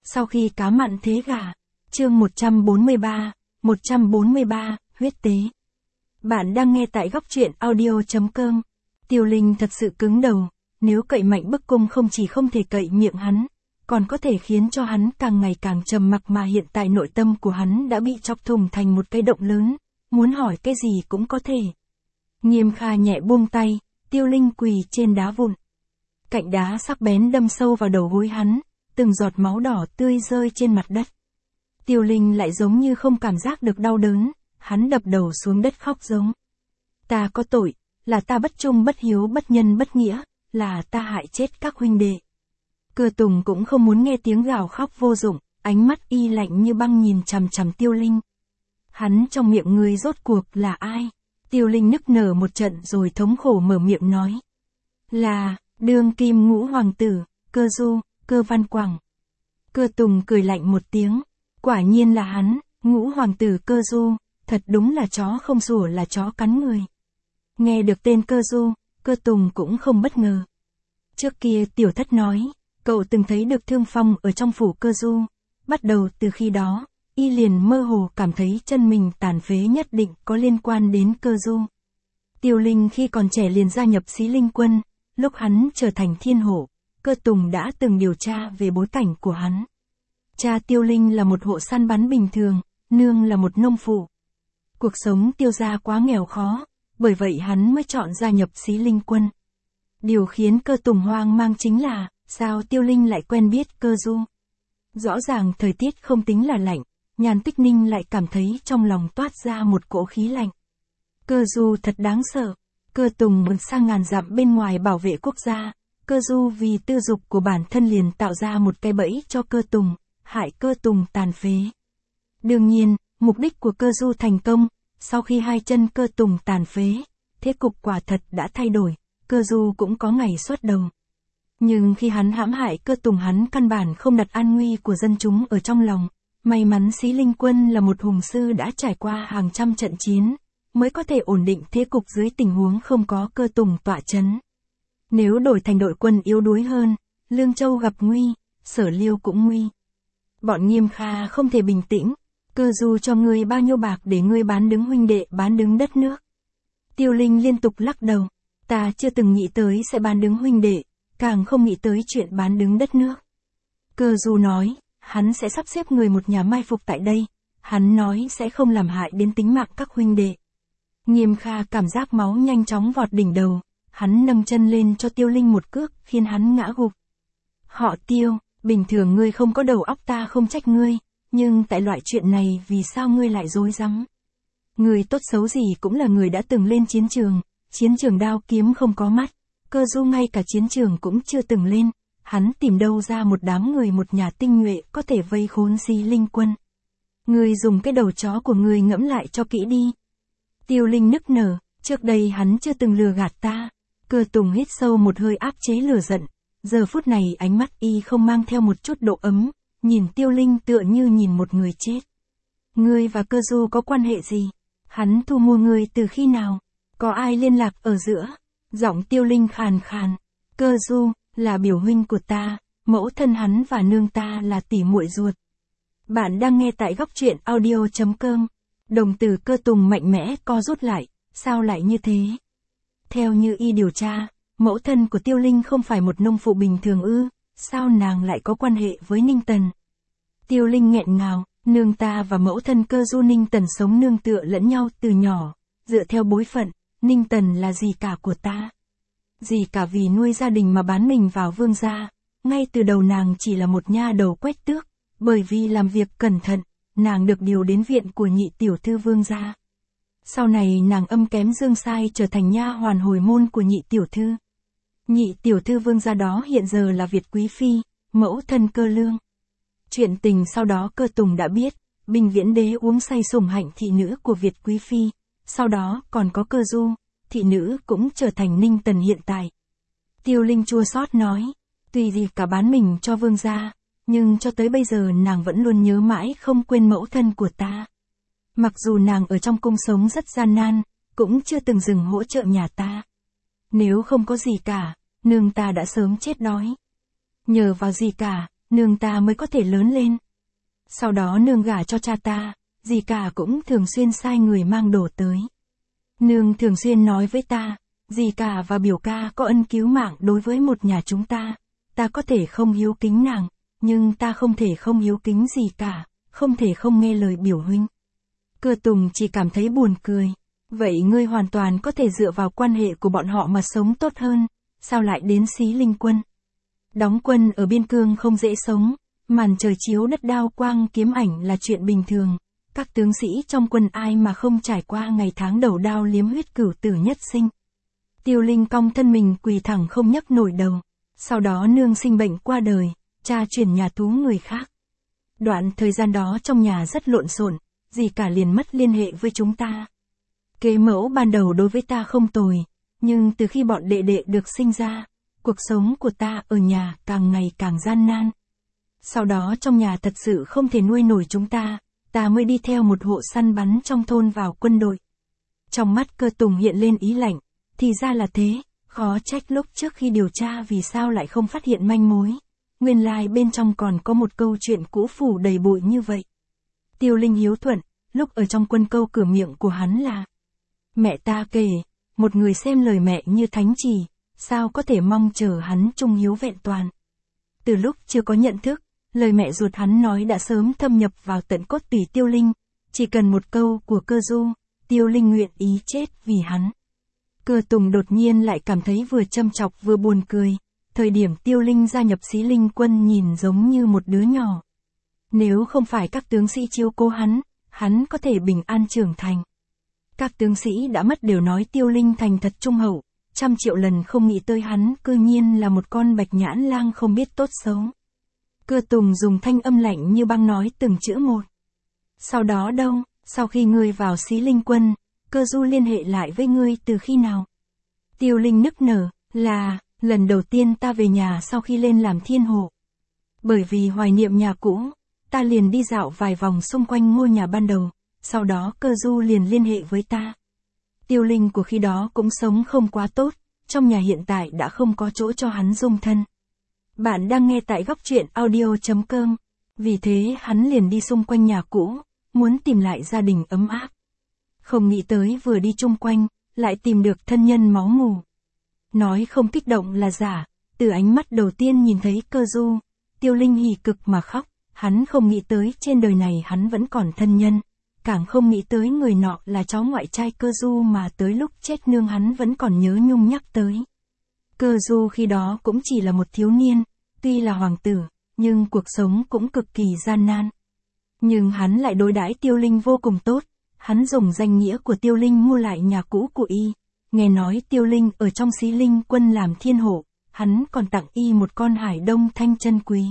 Sau khi cá mặn thế gà. Chương 143, huyết tế. Bạn đang nghe tại góc truyện audio.com. Tiêu Linh thật sự cứng đầu, nếu cậy Mạnh bức cung không chỉ không thể cậy miệng hắn, còn có thể khiến cho hắn càng ngày càng trầm mặc, mà hiện tại nội tâm của hắn đã bị chọc thủng thành một cái động lớn, muốn hỏi cái gì cũng có thể. Nghiêm Kha nhẹ buông tay, Tiêu Linh quỳ trên đá vụn. Cạnh đá sắc bén đâm sâu vào đầu gối hắn, từng giọt máu đỏ tươi rơi trên mặt đất. Tiêu Linh lại giống như không cảm giác được đau đớn, hắn đập đầu xuống đất khóc giống. Ta có tội, là ta bất trung bất hiếu bất nhân bất nghĩa, là ta hại chết các huynh đệ. Cơ Tùng cũng không muốn nghe tiếng gào khóc vô dụng, ánh mắt y lạnh như băng nhìn chằm chằm Tiêu Linh. Hắn trong miệng người rốt cuộc là ai? Tiêu Linh nức nở một trận rồi thống khổ mở miệng nói. Là, đương kim ngũ hoàng tử, Cơ Du, Cơ Văn Quảng. Cơ Tùng cười lạnh một tiếng. Quả nhiên là hắn, ngũ hoàng tử Cơ Du, thật đúng là chó không sủa là chó cắn người. Nghe được tên Cơ Du, Cơ Tùng cũng không bất ngờ. Trước kia tiểu thất nói, cậu từng thấy được thương phong ở trong phủ Cơ Du. Bắt đầu từ khi đó, y liền mơ hồ cảm thấy chân mình tàn phế nhất định có liên quan đến Cơ Du. Tiêu Linh khi còn trẻ liền gia nhập Xí Linh Quân, lúc hắn trở thành thiên hổ, Cơ Tùng đã từng điều tra về bối cảnh của hắn. Cha Tiêu Linh là một hộ săn bắn bình thường, nương là một nông phụ. Cuộc sống Tiêu gia quá nghèo khó, bởi vậy hắn mới chọn gia nhập Xí Linh Quân. Điều khiến Cơ Tùng hoang mang chính là, sao Tiêu Linh lại quen biết Cơ Du? Rõ ràng thời tiết không tính là lạnh, Nhàn Tích Ninh lại cảm thấy trong lòng toát ra một cỗ khí lạnh. Cơ Du thật đáng sợ. Cơ Tùng vượt sang ngàn dặm bên ngoài bảo vệ quốc gia. Cơ Du vì tư dục của bản thân liền tạo ra một cái bẫy cho Cơ Tùng, hại Cơ Tùng tàn phế. Đương nhiên, mục đích của Cơ Du thành công, sau khi hai chân Cơ Tùng tàn phế, thế cục quả thật đã thay đổi, Cơ Du cũng có ngày xuất đầu. Nhưng khi hắn hãm hại Cơ Tùng, hắn căn bản không đặt an nguy của dân chúng ở trong lòng. May mắn Xí Linh Quân là một hùng sư đã trải qua hàng trăm trận chiến, mới có thể ổn định thế cục dưới tình huống không có Cơ Tùng tọa chấn. Nếu đổi thành đội quân yếu đuối hơn, Lương Châu gặp nguy, Sở Liêu cũng nguy. Bọn Nghiêm Kha không thể bình tĩnh. Cơ Du cho ngươi bao nhiêu bạc để ngươi bán đứng huynh đệ, bán đứng đất nước? Tiêu Linh liên tục lắc đầu. Ta chưa từng nghĩ tới sẽ bán đứng huynh đệ, càng không nghĩ tới chuyện bán đứng đất nước. Cơ Du nói, hắn sẽ sắp xếp người một nhà mai phục tại đây. Hắn nói sẽ không làm hại đến tính mạng các huynh đệ. Nghiêm Kha cảm giác máu nhanh chóng vọt đỉnh đầu. Hắn nâng chân lên cho Tiêu Linh một cước, khiến hắn ngã gục. Họ Tiêu, bình thường ngươi không có đầu óc ta không trách ngươi, nhưng tại loại chuyện này vì sao ngươi lại rối rắm? Ngươi tốt xấu gì cũng là người đã từng lên chiến trường đao kiếm không có mắt. Cơ Du ngay cả chiến trường cũng chưa từng lên, hắn tìm đâu ra một đám người một nhà tinh nhuệ có thể vây khốn Xí Linh Quân? Ngươi dùng cái đầu chó của ngươi ngẫm lại cho kỹ đi. Tiêu Linh nức nở, trước đây hắn chưa từng lừa gạt ta. Cơ Tùng hít sâu một hơi áp chế lửa giận, giờ phút này ánh mắt y không mang theo một chút độ ấm, nhìn Tiêu Linh tựa như nhìn một người chết. Ngươi và Cơ Du có quan hệ gì? Hắn thu mua ngươi từ khi nào? Có ai liên lạc ở giữa? Giọng Tiêu Linh khàn khàn. Cơ Du, là biểu huynh của ta, mẫu thân hắn và nương ta là tỷ muội ruột. Bạn đang nghe tại góc truyện audio.com. Đồng tử Cơ Tùng mạnh mẽ co rút lại, sao lại như thế? Theo như y điều tra, mẫu thân của Tiêu Linh không phải một nông phụ bình thường ư, sao nàng lại có quan hệ với Ninh Tần? Tiêu Linh nghẹn ngào, nương ta và mẫu thân Cơ Du Ninh Tần sống nương tựa lẫn nhau từ nhỏ, dựa theo bối phận, Ninh Tần là dì cả của ta. Dì cả vì nuôi gia đình mà bán mình vào Vương gia, ngay từ đầu nàng chỉ là một nha đầu quét tước, bởi vì làm việc cẩn thận, nàng được điều đến viện của nhị tiểu thư Vương gia. Sau này nàng âm kém dương sai trở thành nha hoàn hồi môn của nhị tiểu thư. Nhị tiểu thư Vương gia đó hiện giờ là Việt Quý Phi, mẫu thân Cơ Lương. Chuyện tình sau đó Cơ Tùng đã biết, Bình Viễn Đế uống say sủng hạnh thị nữ của Việt Quý Phi, sau đó còn có Cơ Du, thị nữ cũng trở thành Ninh Tần hiện tại. Tiêu Linh chua xót nói, tuy gì cả bán mình cho Vương gia, nhưng cho tới bây giờ nàng vẫn luôn nhớ mãi không quên mẫu thân của ta. Mặc dù nàng ở trong cung sống rất gian nan, cũng chưa từng dừng hỗ trợ nhà ta. Nếu không có gì cả, nương ta đã sớm chết đói. Nhờ vào gì cả, nương ta mới có thể lớn lên. Sau đó nương gả cho cha ta, dì cả cũng thường xuyên sai người mang đồ tới. Nương thường xuyên nói với ta, dì cả và biểu ca có ân cứu mạng đối với một nhà chúng ta có thể không hiếu kính nàng, nhưng ta không thể không hiếu kính dì cả, không thể không nghe lời biểu huynh. Cơ Tùng chỉ cảm thấy buồn cười. Vậy ngươi hoàn toàn có thể dựa vào quan hệ của bọn họ mà sống tốt hơn, sao lại đến Xí Linh Quân? Đóng quân ở biên cương không dễ sống, màn trời chiếu đất đao quang kiếm ảnh là chuyện bình thường. Các tướng sĩ trong quân ai mà không trải qua ngày tháng đầu đao liếm huyết cửu tử nhất sinh. Tiêu Linh cong thân mình quỳ thẳng không nhấc nổi đầu. Sau đó nương sinh bệnh qua đời, cha chuyển nhà thú người khác. Đoạn thời gian đó trong nhà rất lộn xộn, dì cả liền mất liên hệ với chúng ta. Kế mẫu ban đầu đối với ta không tồi, nhưng từ khi bọn đệ đệ được sinh ra, cuộc sống của ta ở nhà càng ngày càng gian nan. Sau đó trong nhà thật sự không thể nuôi nổi chúng ta mới đi theo một hộ săn bắn trong thôn vào quân đội. Trong mắt Cơ Tùng hiện lên ý lạnh, thì ra là thế, khó trách lúc trước khi điều tra vì sao lại không phát hiện manh mối. Nguyên lai bên trong còn có một câu chuyện cũ phủ đầy bụi như vậy. Tiêu Linh hiếu thuận, lúc ở trong quân câu cửa miệng của hắn là: mẹ ta kể, một người xem lời mẹ như thánh chỉ, sao có thể mong chờ hắn trung hiếu vẹn toàn. Từ lúc chưa có nhận thức, lời mẹ ruột hắn nói đã sớm thâm nhập vào tận cốt tủy Tiêu Linh, chỉ cần một câu của Cơ Du, Tiêu Linh nguyện ý chết vì hắn. Cơ Tùng đột nhiên lại cảm thấy vừa châm chọc vừa buồn cười, thời điểm Tiêu Linh gia nhập Xí Linh Quân nhìn giống như một đứa nhỏ. Nếu không phải các tướng sĩ chiếu cố hắn có thể bình an trưởng thành. Các tướng sĩ đã mất đều nói Tiêu Linh thành thật trung hậu, 100 triệu lần không nghĩ tới hắn cư nhiên là một con bạch nhãn lang không biết tốt xấu. Cơ Tùng dùng thanh âm lạnh như băng nói từng chữ một. Sau đó đâu, sau khi ngươi vào Xí Linh Quân, Cơ Du liên hệ lại với ngươi từ khi nào? Tiêu Linh nức nở, là, lần đầu tiên ta về nhà sau khi lên làm thiên hộ. Bởi vì hoài niệm nhà cũ, ta liền đi dạo vài vòng xung quanh ngôi nhà ban đầu, sau đó Cơ Du liền liên hệ với ta. Tiêu Linh của khi đó cũng sống không quá tốt, trong nhà hiện tại đã không có chỗ cho hắn dung thân. Bạn đang nghe tại góc truyện audio.com, vì thế hắn liền đi xung quanh nhà cũ, muốn tìm lại gia đình ấm áp. Không nghĩ tới vừa đi chung quanh, lại tìm được thân nhân máu mủ. Nói không kích động là giả, từ ánh mắt đầu tiên nhìn thấy Cơ Du, Tiêu Linh hỉ cực mà khóc, hắn không nghĩ tới trên đời này hắn vẫn còn thân nhân, càng không nghĩ tới người nọ là cháu ngoại trai Cơ Du mà tới lúc chết nương hắn vẫn còn nhớ nhung nhắc tới. Cơ Du khi đó cũng chỉ là một thiếu niên, tuy là hoàng tử, nhưng cuộc sống cũng cực kỳ gian nan. Nhưng hắn lại đối đãi Tiêu Linh vô cùng tốt, hắn dùng danh nghĩa của Tiêu Linh mua lại nhà cũ của y. Nghe nói Tiêu Linh ở trong Xí Linh Quân làm thiên hộ, hắn còn tặng y một con hải đông thanh chân quý.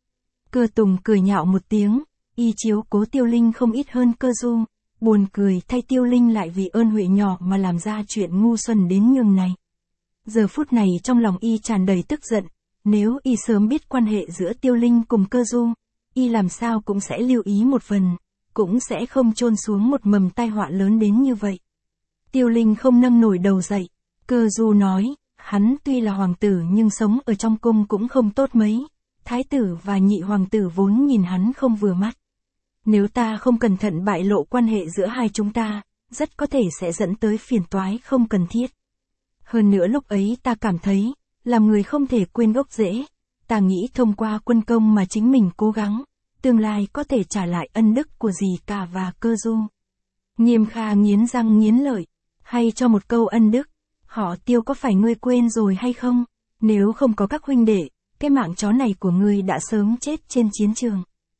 Cơ Tùng cười nhạo một tiếng, y chiếu cố Tiêu Linh không ít hơn Cơ Du, buồn cười thay Tiêu Linh lại vì ơn huệ nhỏ mà làm ra chuyện ngu xuẩn đến nhường này. Giờ phút này trong lòng y tràn đầy tức giận, nếu y sớm biết quan hệ giữa Tiêu Linh cùng Cơ Du, y làm sao cũng sẽ lưu ý một phần, cũng sẽ không chôn xuống một mầm tai họa lớn đến như vậy. Tiêu Linh không nâng nổi đầu dậy, Cơ Du nói, hắn tuy là hoàng tử nhưng sống ở trong cung cũng không tốt mấy, thái tử và nhị hoàng tử vốn nhìn hắn không vừa mắt. Nếu ta không cẩn thận bại lộ quan hệ giữa hai chúng ta, rất có thể sẽ dẫn tới phiền toái không cần thiết. Hơn nữa lúc ấy ta cảm thấy, làm người không thể quên gốc rễ, ta nghĩ thông qua quân công mà chính mình cố gắng, tương lai có thể trả lại ân đức của dì cả và Cơ Du. Nghiêm Kha nghiến răng nghiến lợi, hay cho một câu ân đức, họ Tiêu có phải ngươi quên rồi hay không? Nếu không có các huynh đệ, cái mạng chó này của ngươi đã sớm chết trên chiến trường.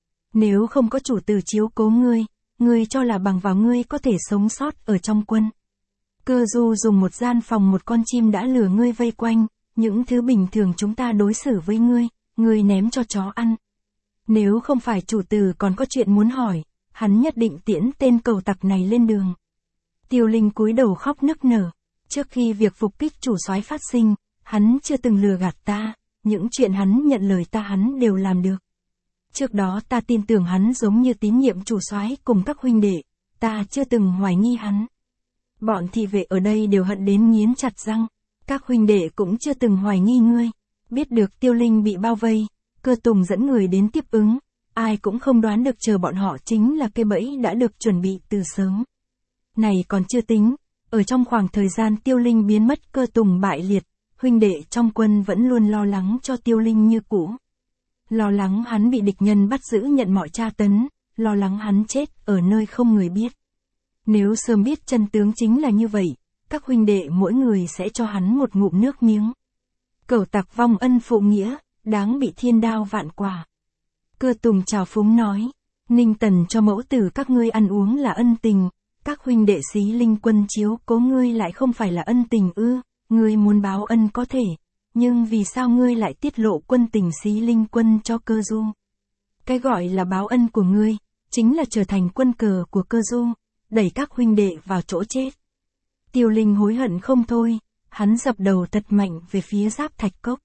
Nếu không có chủ tử chiếu cố ngươi cho là bằng vào ngươi có thể sống sót ở trong quân. Cơ Du dùng một gian phòng một con chim đã lừa ngươi vây quanh, những thứ bình thường chúng ta đối xử với ngươi ném cho chó ăn. Nếu không phải chủ tử còn có chuyện muốn hỏi, hắn nhất định tiễn tên cầu tặc này lên đường. Tiêu Linh cúi đầu khóc nức nở, trước khi việc phục kích chủ soái phát sinh, hắn chưa từng lừa gạt ta, những chuyện hắn nhận lời ta hắn đều làm được. Trước đó ta tin tưởng hắn giống như tín nhiệm chủ soái cùng các huynh đệ, ta chưa từng hoài nghi hắn. Bọn thị vệ ở đây đều hận đến nghiến chặt răng, các huynh đệ cũng chưa từng hoài nghi ngươi. Biết được Tiêu Linh bị bao vây, Cơ Tùng dẫn người đến tiếp ứng, ai cũng không đoán được chờ bọn họ chính là cái bẫy đã được chuẩn bị từ sớm. Này còn chưa tính, ở trong khoảng thời gian Tiêu Linh biến mất Cơ Tùng bại liệt, huynh đệ trong quân vẫn luôn lo lắng cho Tiêu Linh như cũ. Lo lắng hắn bị địch nhân bắt giữ nhận mọi tra tấn, lo lắng hắn chết ở nơi không người biết. Nếu sớm biết chân tướng chính là như vậy, các huynh đệ mỗi người sẽ cho hắn một ngụm nước miếng. Cẩu tặc vong ân phụ nghĩa, đáng bị thiên đao vạn quả. Cơ Tùng chào phúng nói, Ninh Tần cho mẫu tử các ngươi ăn uống là ân tình, các huynh đệ Xí Linh quân chiếu cố ngươi lại không phải là ân tình ư, ngươi muốn báo ân có thể, nhưng vì sao ngươi lại tiết lộ quân tình Xí Linh quân cho Cơ Du? Cái gọi là báo ân của ngươi, chính là trở thành quân cờ của Cơ Du, đẩy các huynh đệ vào chỗ chết. Tiêu Linh hối hận không thôi, hắn dập đầu thật mạnh về phía Giáp Thạch Cốc.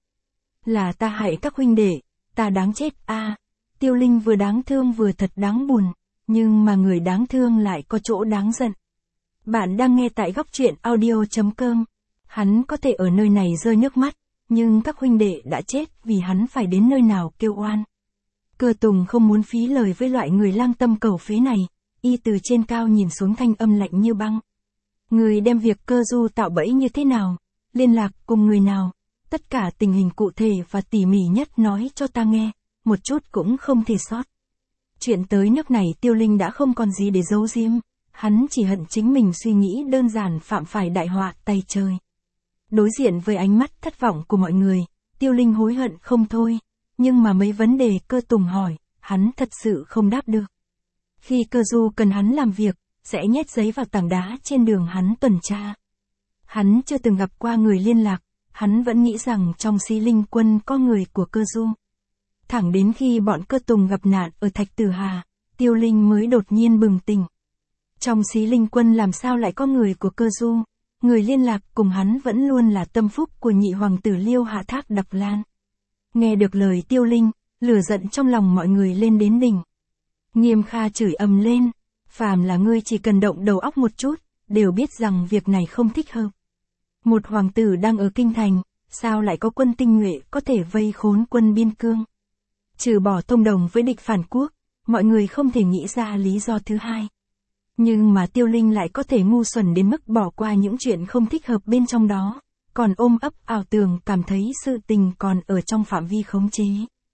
Là ta hại các huynh đệ, ta đáng chết a. Tiêu Linh vừa đáng thương vừa thật đáng buồn, nhưng mà người đáng thương lại có chỗ đáng giận. Bạn đang nghe tại góc truyện audio.com. Hắn có thể ở nơi này rơi nước mắt, nhưng các huynh đệ đã chết vì hắn phải đến nơi nào kêu oan. Cơ Tùng không muốn phí lời với loại người lang tâm cầu phế này, y từ trên cao nhìn xuống thanh âm lạnh như băng. Người đem việc Cơ Du tạo bẫy như thế nào, liên lạc cùng người nào, tất cả tình hình cụ thể và tỉ mỉ nhất nói cho ta nghe, một chút cũng không thể sót. Chuyện tới nước này Tiêu Linh đã không còn gì để giấu giếm, hắn chỉ hận chính mình suy nghĩ đơn giản phạm phải đại họa tay trời. Đối diện với ánh mắt thất vọng của mọi người, Tiêu Linh hối hận không thôi, nhưng mà mấy vấn đề Cơ Tùng hỏi, hắn thật sự không đáp được. Khi Cơ Du cần hắn làm việc, sẽ nhét giấy vào tảng đá trên đường hắn tuần tra. Hắn chưa từng gặp qua người liên lạc, hắn vẫn nghĩ rằng trong Xí Linh quân có người của Cơ Du. Thẳng đến khi bọn Cơ Tùng gặp nạn ở Thạch Tử Hà, Tiêu Linh mới đột nhiên bừng tỉnh. Trong Xí Linh quân làm sao lại có người của Cơ Du, người liên lạc cùng hắn vẫn luôn là tâm phúc của nhị hoàng tử Liêu Hạ Thác Đập Lan. Nghe được lời Tiêu Linh, lửa giận trong lòng mọi người lên đến đỉnh. Nghiêm Kha chửi ầm lên, phàm là ngươi chỉ cần động đầu óc một chút, đều biết rằng việc này không thích hợp. Một hoàng tử đang ở kinh thành, sao lại có quân tinh nhuệ có thể vây khốn quân biên cương? Trừ bỏ thông đồng với địch phản quốc, mọi người không thể nghĩ ra lý do thứ hai. Nhưng mà Tiêu Linh lại có thể ngu xuẩn đến mức bỏ qua những chuyện không thích hợp bên trong đó, còn ôm ấp ảo tưởng cảm thấy sự tình còn ở trong phạm vi khống chế.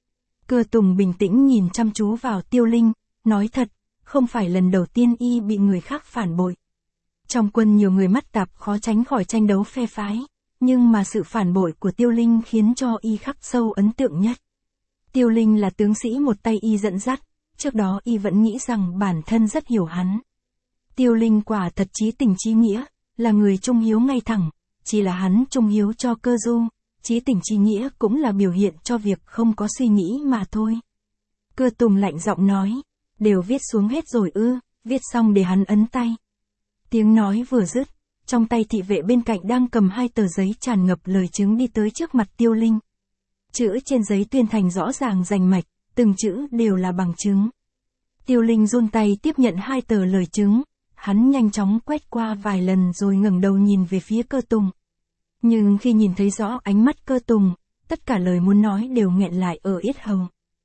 Cơ Tùng bình tĩnh nhìn chăm chú vào Tiêu Linh, nói thật, không phải lần đầu tiên y bị người khác phản bội. Trong quân nhiều người mắt tạp khó tránh khỏi tranh đấu phe phái, nhưng mà sự phản bội của Tiêu Linh khiến cho y khắc sâu ấn tượng nhất. Tiêu Linh là tướng sĩ một tay y dẫn dắt, trước đó y vẫn nghĩ rằng bản thân rất hiểu hắn. Tiêu Linh quả thật chí tình chí nghĩa, là người trung hiếu ngay thẳng, chỉ là hắn trung hiếu cho Cơ Du, chí tình chí nghĩa cũng là biểu hiện cho việc không có suy nghĩ mà thôi. Cơ Tùng lạnh giọng nói, đều viết xuống hết rồi ư, viết xong để hắn ấn tay. Tiếng nói vừa dứt, trong tay thị vệ bên cạnh đang cầm 2 tờ giấy tràn ngập lời chứng đi tới trước mặt Tiêu Linh. Chữ trên giấy tuyên thành rõ ràng rành mạch, từng chữ đều là bằng chứng. Tiêu Linh run tay tiếp nhận 2 tờ lời chứng, hắn nhanh chóng quét qua vài lần rồi ngẩng đầu nhìn về phía Cơ Tùng. Nhưng khi nhìn thấy rõ ánh mắt Cơ Tùng, tất cả lời muốn nói đều nghẹn lại ở yết hầu.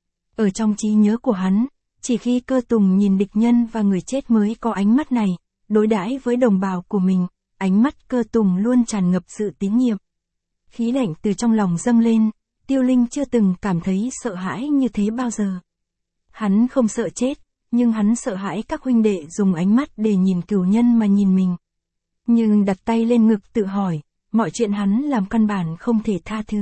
Ở trong trí nhớ của hắn, chỉ khi Cơ Tùng nhìn địch nhân và người chết mới có ánh mắt này, đối đãi với đồng bào của mình, ánh mắt Cơ Tùng luôn tràn ngập sự tín nhiệm. Khí lạnh từ trong lòng dâng lên, Tiêu Linh chưa từng cảm thấy sợ hãi như thế bao giờ. Hắn không sợ chết, nhưng hắn sợ hãi các huynh đệ dùng ánh mắt để nhìn cửu nhân mà nhìn mình. Nhưng đặt tay lên ngực tự hỏi, mọi chuyện hắn làm căn bản không thể tha thứ.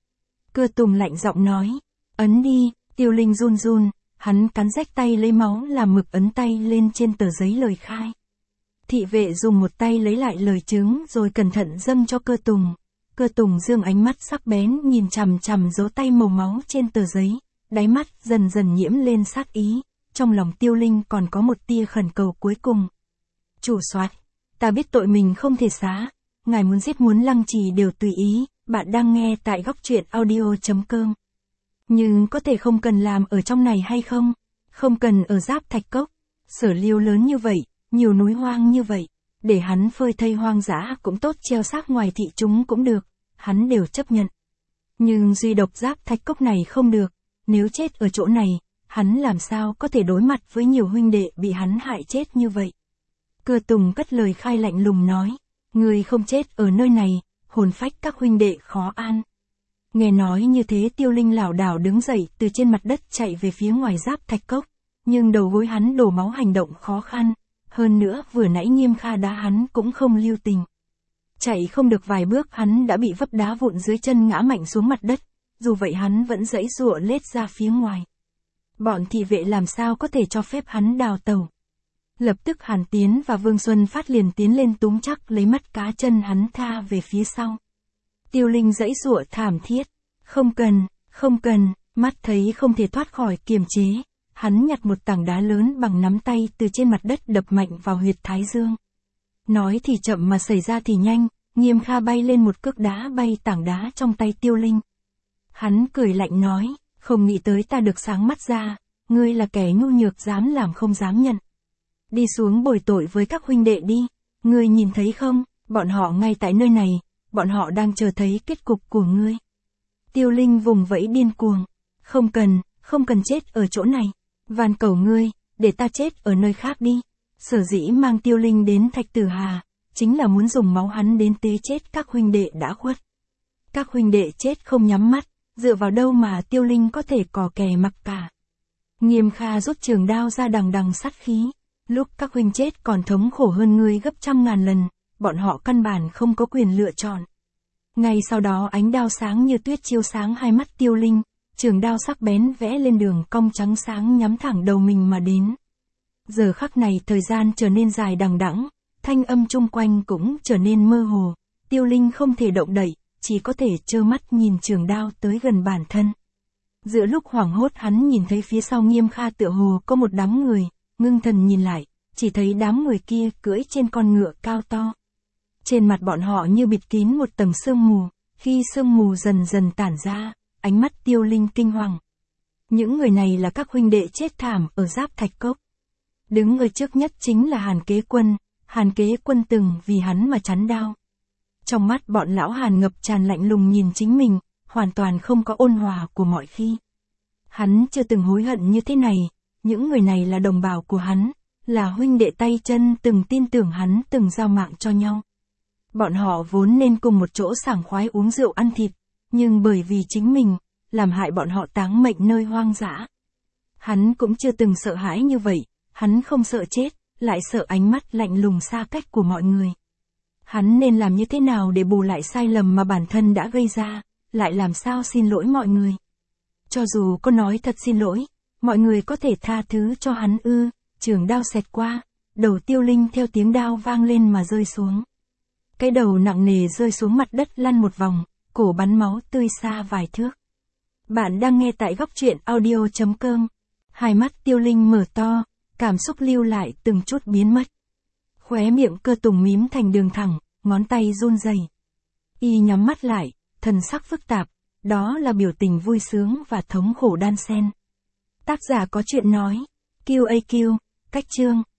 Cơ Tùng lạnh giọng nói, ấn đi. Tiêu Linh run run, hắn cắn rách tay lấy máu làm mực ấn tay lên trên tờ giấy lời khai. Thị vệ dùng một tay lấy lại lời chứng rồi cẩn thận dâng cho Cơ Tùng. Cơ Tùng dương ánh mắt sắc bén nhìn chằm chằm dấu tay màu máu trên tờ giấy, đáy mắt dần dần nhiễm lên sát ý, trong lòng Tiêu Linh còn có một tia khẩn cầu cuối cùng. Chủ soái, ta biết tội mình không thể xá, ngài muốn giết muốn lăng trì đều tùy ý, bạn đang nghe tại góc truyện audio.com. Nhưng có thể không cần làm ở trong này hay không? Không cần ở Giáp Thạch Cốc, Sở Liêu lớn như vậy, nhiều núi hoang như vậy, để hắn phơi thây hoang dã cũng tốt, treo xác ngoài thị chúng cũng được, hắn đều chấp nhận. Nhưng duy độc Giáp Thạch Cốc này không được, nếu chết ở chỗ này, hắn làm sao có thể đối mặt với nhiều huynh đệ bị hắn hại chết như vậy. Cơ Tùng cất lời khai lạnh lùng nói, ngươi không chết ở nơi này, hồn phách các huynh đệ khó an. Nghe nói như thế Tiêu Linh lảo đảo đứng dậy từ trên mặt đất chạy về phía ngoài giáp thạch cốc, nhưng đầu gối hắn đổ máu hành động khó khăn, hơn nữa vừa nãy Nghiêm Kha đá hắn cũng không lưu tình. Chạy không được vài bước hắn đã bị vấp đá vụn dưới chân ngã mạnh xuống mặt đất, dù vậy hắn vẫn giãy giụa lết ra phía ngoài. Bọn thị vệ làm sao có thể cho phép hắn đào tẩu. Lập tức Hàn Tiến và Vương Xuân Phát liền tiến lên túm chắc lấy mắt cá chân hắn tha về phía sau. Tiêu Linh giãy giụa thảm thiết, không cần, mắt thấy không thể thoát khỏi kiềm chế, hắn nhặt một tảng đá lớn bằng nắm tay từ trên mặt đất đập mạnh vào huyệt thái dương. Nói thì chậm mà xảy ra thì nhanh, Nghiêm Kha bay lên một cước đá bay tảng đá trong tay Tiêu Linh. Hắn cười lạnh nói, không nghĩ tới ta được sáng mắt ra, ngươi là kẻ nhu nhược dám làm không dám nhận. Đi xuống bồi tội với các huynh đệ đi, ngươi nhìn thấy không, bọn họ ngay tại nơi này, bọn họ đang chờ thấy kết cục của ngươi. Tiêu Linh vùng vẫy điên cuồng, không cần chết ở chỗ này, van cầu ngươi, để ta chết ở nơi khác đi. Sở dĩ mang Tiêu Linh đến Thạch Tử Hà, chính là muốn dùng máu hắn đến tế chết các huynh đệ đã khuất. Các huynh đệ chết không nhắm mắt, dựa vào đâu mà Tiêu Linh có thể cò kè mặc cả. Nghiêm Kha rút trường đao ra đằng đằng sát khí, lúc các huynh chết còn thống khổ hơn ngươi gấp trăm ngàn lần, bọn họ căn bản không có quyền lựa chọn. Ngay sau đó ánh đao sáng như tuyết chiếu sáng hai mắt Tiêu Linh, trường đao sắc bén vẽ lên đường cong trắng sáng nhắm thẳng đầu mình mà đến. Giờ khắc này thời gian trở nên dài đằng đẵng, thanh âm chung quanh cũng trở nên mơ hồ, Tiêu Linh không thể động đậy, chỉ có thể trơ mắt nhìn trường đao tới gần bản thân. Giữa lúc hoảng hốt hắn nhìn thấy phía sau Nghiêm Kha tựa hồ có một đám người, ngưng thần nhìn lại, chỉ thấy đám người kia cưỡi trên con ngựa cao to. Trên mặt bọn họ như bịt kín một tầng sương mù, khi sương mù dần dần tản ra, ánh mắt Tiêu Linh kinh hoàng. Những người này là các huynh đệ chết thảm ở giáp thạch cốc. Đứng ở trước nhất chính là Hàn Kế Quân từng vì hắn mà chắn đao. Trong mắt bọn lão Hàn ngập tràn lạnh lùng nhìn chính mình, hoàn toàn không có ôn hòa của mọi khi. Hắn chưa từng hối hận như thế này, những người này là đồng bào của hắn, là huynh đệ tay chân từng tin tưởng hắn từng giao mạng cho nhau. Bọn họ vốn nên cùng một chỗ sảng khoái uống rượu ăn thịt, nhưng bởi vì chính mình, làm hại bọn họ táng mệnh nơi hoang dã. Hắn cũng chưa từng sợ hãi như vậy, hắn không sợ chết, lại sợ ánh mắt lạnh lùng xa cách của mọi người. Hắn nên làm như thế nào để bù lại sai lầm mà bản thân đã gây ra, lại làm sao xin lỗi mọi người. Cho dù có nói thật xin lỗi, mọi người có thể tha thứ cho hắn ư? Trường đao xẹt qua, đầu Tiêu Linh theo tiếng đao vang lên mà rơi xuống. Cái đầu nặng nề rơi xuống mặt đất lăn một vòng, cổ bắn máu tươi xa vài thước. Bạn đang nghe tại góc truyện audio.com. Hai mắt Tiêu Linh mở to, cảm xúc lưu lại từng chút biến mất. Khóe miệng Cơ Tùng mím thành đường thẳng, ngón tay run rẩy. Y nhắm mắt lại, thần sắc phức tạp, đó là biểu tình vui sướng và thống khổ đan xen. Tác giả có chuyện nói. QAQ, cách chương.